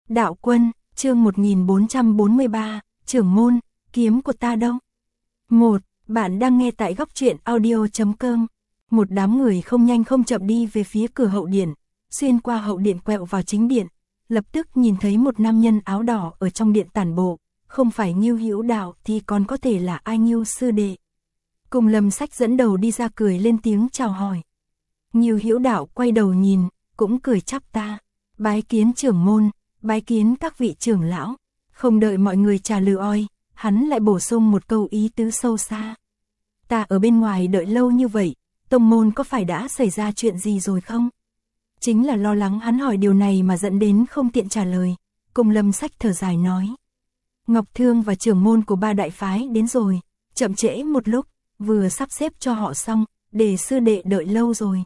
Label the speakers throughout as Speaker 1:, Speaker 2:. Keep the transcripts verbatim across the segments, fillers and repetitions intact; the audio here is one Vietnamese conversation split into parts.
Speaker 1: Đạo quân, chương một nghìn bốn trăm bốn mươi ba, trưởng môn, kiếm của ta đâu? một. Bạn đang nghe tại góc truyện audio chấm com. Một đám người không nhanh không chậm đi về phía cửa hậu điện, xuyên qua hậu điện quẹo vào chính điện, lập tức nhìn thấy một nam nhân áo đỏ ở trong điện tản bộ, không phải Ngưu Hữu Đạo thì còn có thể là ai Ngưu sư đệ. Cùng Lâm Sách dẫn đầu đi ra cười lên tiếng chào hỏi. Ngưu Hữu Đạo quay đầu nhìn, cũng cười chắp ta, bái kiến trưởng môn, bái kiến các vị trưởng lão. Không đợi mọi người trả lời oi, hắn lại bổ sung một câu ý tứ sâu xa. Ta ở bên ngoài đợi lâu như vậy, tông môn có phải đã xảy ra chuyện gì rồi không? Chính là lo lắng hắn hỏi điều này mà dẫn đến không tiện trả lời. Cùng Lâm Sách thở dài nói. Ngọc Thương và trưởng môn của ba đại phái đến rồi, chậm trễ một lúc, vừa sắp xếp cho họ xong, để sư đệ đợi lâu rồi.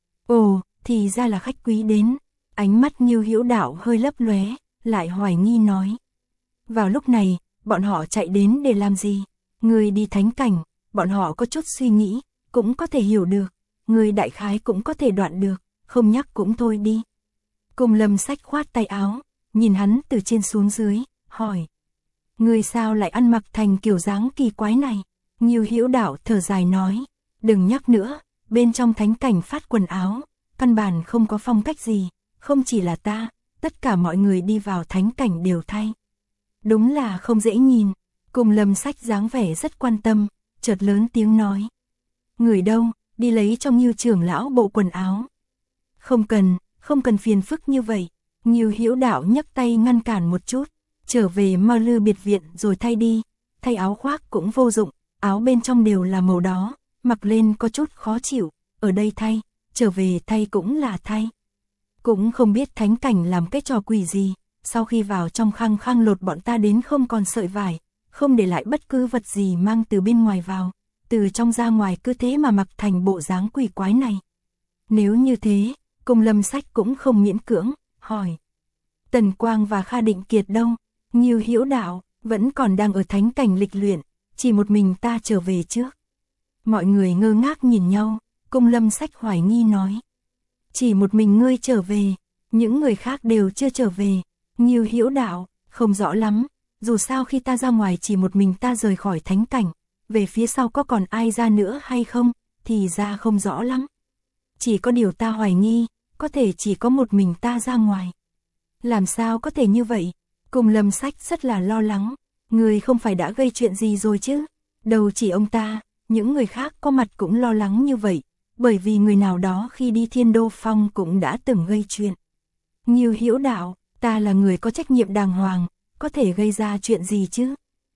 Speaker 1: Ồ, thì ra là khách quý đến. Ánh mắt Ngưu Hữu Đạo hơi lấp lóe, lại hoài nghi nói. Vào lúc này, bọn họ chạy đến để làm gì? Người đi thánh cảnh, bọn họ có chút suy nghĩ, cũng có thể hiểu được. Người đại khái cũng có thể đoạn được, không nhắc cũng thôi đi. Cùng Lâm Sách khoát tay áo, nhìn hắn từ trên xuống dưới, hỏi. Người sao lại ăn mặc thành kiểu dáng kỳ quái này? Ngưu Hữu Đạo thở dài nói. Đừng nhắc nữa, bên trong thánh cảnh phát quần áo, căn bản không có phong cách gì, không chỉ là ta, tất cả mọi người đi vào thánh cảnh đều thay. Đúng là không dễ nhìn. Cùng Lâm Sách dáng vẻ rất quan tâm, chợt lớn tiếng nói. Người đâu, đi lấy cho Ngưu trưởng lão bộ quần áo. Không cần, không cần phiền phức như vậy. Ngưu Hữu Đạo nhấc tay ngăn cản một chút, trở về Mao Lư biệt viện rồi thay đi. Thay áo khoác cũng vô dụng, áo bên trong đều là màu đó, mặc lên có chút khó chịu, ở đây thay, trở về thay cũng là thay. Cũng không biết thánh cảnh làm cái trò quỷ gì, sau khi vào trong khăng khăng lột bọn ta đến không còn sợi vải, không để lại bất cứ vật gì mang từ bên ngoài vào, từ trong ra ngoài cứ thế mà mặc thành bộ dáng quỷ quái này. Nếu như thế, Cùng Lâm Sách cũng không miễn cưỡng, hỏi. Tần Quang và Kha Định Kiệt đâu? Ngưu Hữu Đạo, vẫn còn đang ở thánh cảnh lịch luyện, chỉ một mình ta trở về trước. Mọi người ngơ ngác nhìn nhau, Cùng Lâm Sách hoài nghi nói. Chỉ một mình ngươi trở về, những người khác đều chưa trở về. Ngưu Hữu Đạo, không rõ lắm, dù sao khi ta ra ngoài chỉ một mình ta rời khỏi thánh cảnh, về phía sau có còn ai ra nữa hay không, thì ra không rõ lắm. Chỉ có điều ta hoài nghi, có thể chỉ có một mình ta ra ngoài. Làm sao có thể như vậy? Cùng Lâm Sách rất là lo lắng, người không phải đã gây chuyện gì rồi chứ? Đâu chỉ ông ta, những người khác có mặt cũng lo lắng như vậy, bởi vì người nào đó khi đi Thiên Đô Phong cũng đã từng gây chuyện. Ngưu Hữu Đạo, ta là người có trách nhiệm đàng hoàng, có thể gây ra chuyện gì chứ?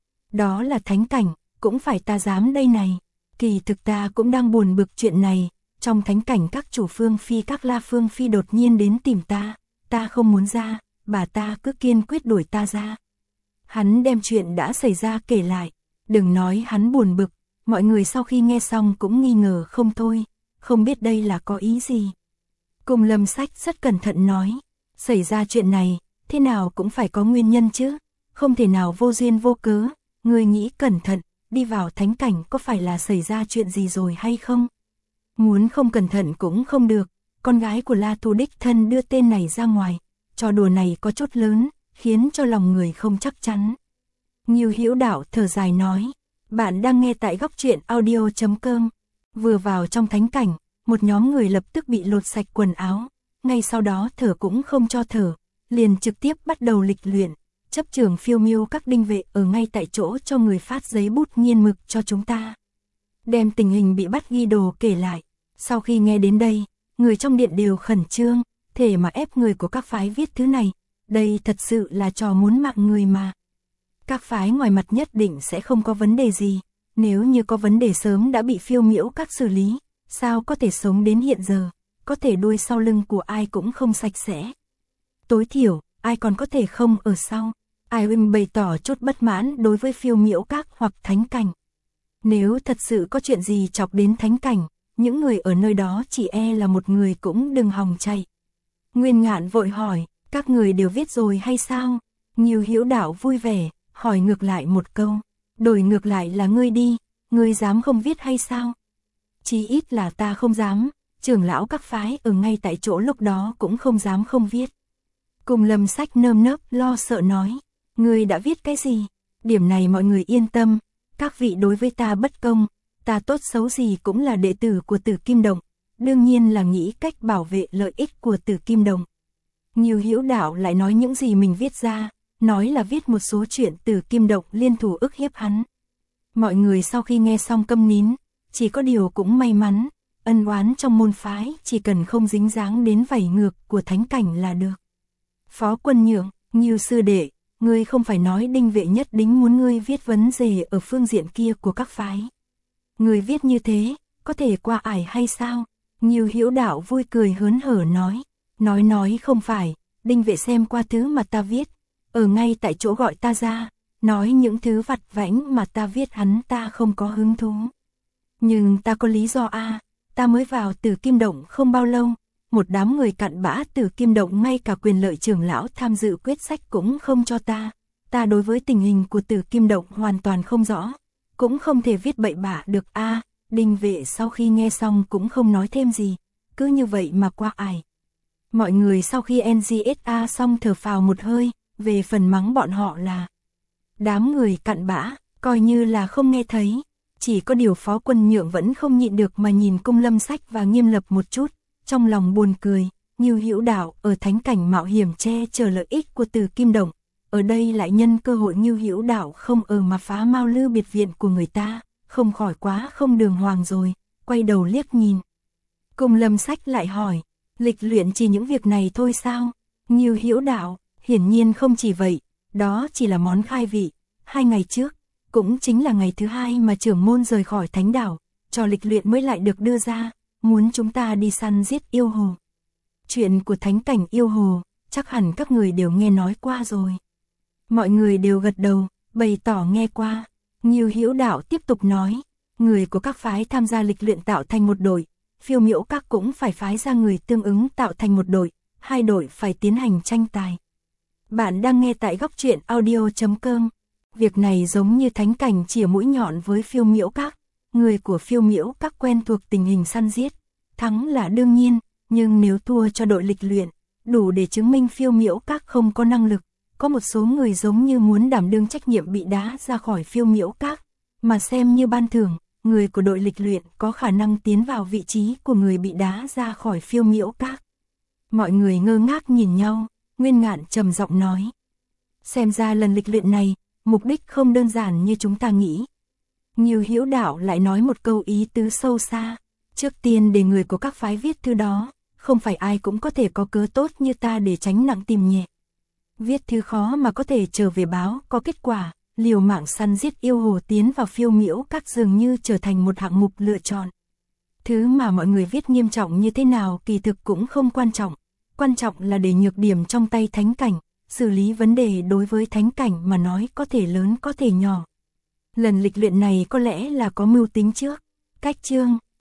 Speaker 1: Đó là thánh cảnh, cũng phải ta dám đây này. Kỳ thực ta cũng đang buồn bực chuyện này, trong thánh cảnh các chủ Phương Phi các La Phương Phi đột nhiên đến tìm ta, ta không muốn ra, bà ta cứ kiên quyết đuổi ta ra. Hắn đem chuyện đã xảy ra kể lại, đừng nói hắn buồn bực, mọi người sau khi nghe xong cũng nghi ngờ không thôi, không biết đây là có ý gì. Cùng Lâm Sách rất cẩn thận nói, xảy ra chuyện này, thế nào cũng phải có nguyên nhân chứ, không thể nào vô duyên vô cớ, người nghĩ cẩn thận, đi vào thánh cảnh có phải là xảy ra chuyện gì rồi hay không? Muốn không cẩn thận cũng không được, con gái của La Thu đích thân đưa tên này ra ngoài, trò đùa này có chút lớn, khiến cho lòng người không chắc chắn. Ngưu Hữu Đạo thở dài nói, bạn đang nghe tại góc truyện audio chấm com. Vừa vào trong thánh cảnh, một nhóm người lập tức bị lột sạch quần áo, ngay sau đó thở cũng không cho thở, liền trực tiếp bắt đầu lịch luyện, chấp trưởng phiêu miêu các đinh vệ ở ngay tại chỗ cho người phát giấy bút nghiên mực cho chúng ta. Đem tình hình bị bắt ghi đồ kể lại, sau khi nghe đến đây, người trong điện đều khẩn trương, thể mà ép người của các phái viết thứ này, đây thật sự là trò muốn mạng người mà. Các phái ngoài mặt nhất định sẽ không có vấn đề gì, nếu như có vấn đề sớm đã bị phiêu miễu các xử lý, sao có thể sống đến hiện giờ, có thể đuôi sau lưng của ai cũng không sạch sẽ. Tối thiểu, ai còn có thể không ở sau. Ai Wim bày tỏ chút bất mãn đối với phiêu miễu các hoặc thánh cảnh. Nếu thật sự có chuyện gì chọc đến thánh cảnh, những người ở nơi đó chỉ e là một người cũng đừng hòng chạy. Nguyên Ngạn vội hỏi, các người đều viết rồi hay sao? Ngưu Hữu Đạo vui vẻ, hỏi ngược lại một câu, đổi ngược lại là ngươi đi, ngươi dám không viết hay sao? Chí ít là ta không dám, trưởng lão các phái ở ngay tại chỗ lúc đó cũng không dám không viết. Cùng Lâm Sách nơm nớp lo sợ nói, ngươi đã viết cái gì? Điểm này mọi người yên tâm, các vị đối với ta bất công, ta tốt xấu gì cũng là đệ tử của Tử Kim Động, đương nhiên là nghĩ cách bảo vệ lợi ích của Tử Kim Động. Ngưu Hữu Đạo lại nói những gì mình viết ra, nói là viết một số chuyện Tử Kim Động liên thủ ức hiếp hắn. Mọi người sau khi nghe xong câm nín, chỉ có điều cũng may mắn, ân oán trong môn phái chỉ cần không dính dáng đến vảy ngược của thánh cảnh là được. Phó Quân Nhượng, Ngưu sư đệ, ngươi không phải nói Đinh Vệ nhất định muốn ngươi viết vấn đề ở phương diện kia của các phái. Ngươi viết như thế, có thể qua ải hay sao? Ngưu Hữu Đạo vui cười hớn hở nói, nói nói không phải, Đinh Vệ xem qua thứ mà ta viết, ở ngay tại chỗ gọi ta ra, nói những thứ vặt vãnh mà ta viết hắn ta không có hứng thú. Nhưng ta có lý do a, ta mới vào Tử Kim Động không bao lâu, một đám người cặn bã Tử Kim Động ngay cả quyền lợi trưởng lão tham dự quyết sách cũng không cho ta, ta đối với tình hình của Tử Kim Động hoàn toàn không rõ, cũng không thể viết bậy bạ được a. Đinh Vệ sau khi nghe xong cũng không nói thêm gì, cứ như vậy mà qua ải. Mọi người sau khi en giê ét a xong thở phào một hơi, về phần mắng bọn họ là đám người cặn bã, coi như là không nghe thấy. Chỉ có điều Phó Quân Nhượng vẫn không nhịn được mà nhìn Cung Lâm Sách và Nghiêm Lập một chút, trong lòng buồn cười, Ngưu Hữu Đạo ở thánh cảnh mạo hiểm che chở lợi ích của Tử Kim Động, ở đây lại nhân cơ hội Ngưu Hữu Đạo không ở mà phá Mao Lư biệt viện của người ta, không khỏi quá không đường hoàng rồi, quay đầu liếc nhìn. Cung Lâm Sách lại hỏi, lịch luyện chỉ những việc này thôi sao? Ngưu Hữu Đạo, hiển nhiên không chỉ vậy, đó chỉ là món khai vị, hai ngày trước, cũng chính là ngày thứ hai mà trưởng môn rời khỏi thánh đảo, trò lịch luyện mới lại được đưa ra, muốn chúng ta đi săn giết yêu hồ. Chuyện của thánh cảnh yêu hồ, chắc hẳn các người đều nghe nói qua rồi. Mọi người đều gật đầu, bày tỏ nghe qua. Ngưu Hữu Đạo tiếp tục nói, người của các phái tham gia lịch luyện tạo thành một đội, Phiêu Miễu Các cũng phải phái ra người tương ứng tạo thành một đội, hai đội phải tiến hành tranh tài. Bạn đang nghe tại góc truyện audio chấm com. Việc này giống như thánh cảnh chìa mũi nhọn với Phiêu Miễu Các, người của Phiêu Miễu Các quen thuộc tình hình săn giết, thắng là đương nhiên, nhưng nếu thua cho đội lịch luyện, đủ để chứng minh Phiêu Miễu Các không có năng lực. Có một số người giống như muốn đảm đương trách nhiệm bị đá ra khỏi Phiêu Miễu Các, mà xem như ban thưởng, người của đội lịch luyện có khả năng tiến vào vị trí của người bị đá ra khỏi Phiêu Miễu Các. Mọi người ngơ ngác nhìn nhau, Nguyên Ngạn trầm giọng nói, xem ra lần lịch luyện này, mục đích không đơn giản như chúng ta nghĩ. Ngưu Hữu Đạo lại nói một câu ý tứ sâu xa, trước tiên để người của các phái viết thư đó, không phải ai cũng có thể có cớ tốt như ta để tránh nặng tìm nhẹ. Viết thư khó mà có thể trở về báo có kết quả, liều mạng săn giết yêu hồ tiến vào Phiêu Miễu Các dường như trở thành một hạng mục lựa chọn. Thứ mà mọi người viết nghiêm trọng như thế nào kỳ thực cũng không quan trọng, quan trọng là để nhược điểm trong tay thánh cảnh, xử lý vấn đề đối với thánh cảnh mà nói có thể lớn có thể nhỏ. Lần lịch luyện này có lẽ là có mưu tính trước, cách chương.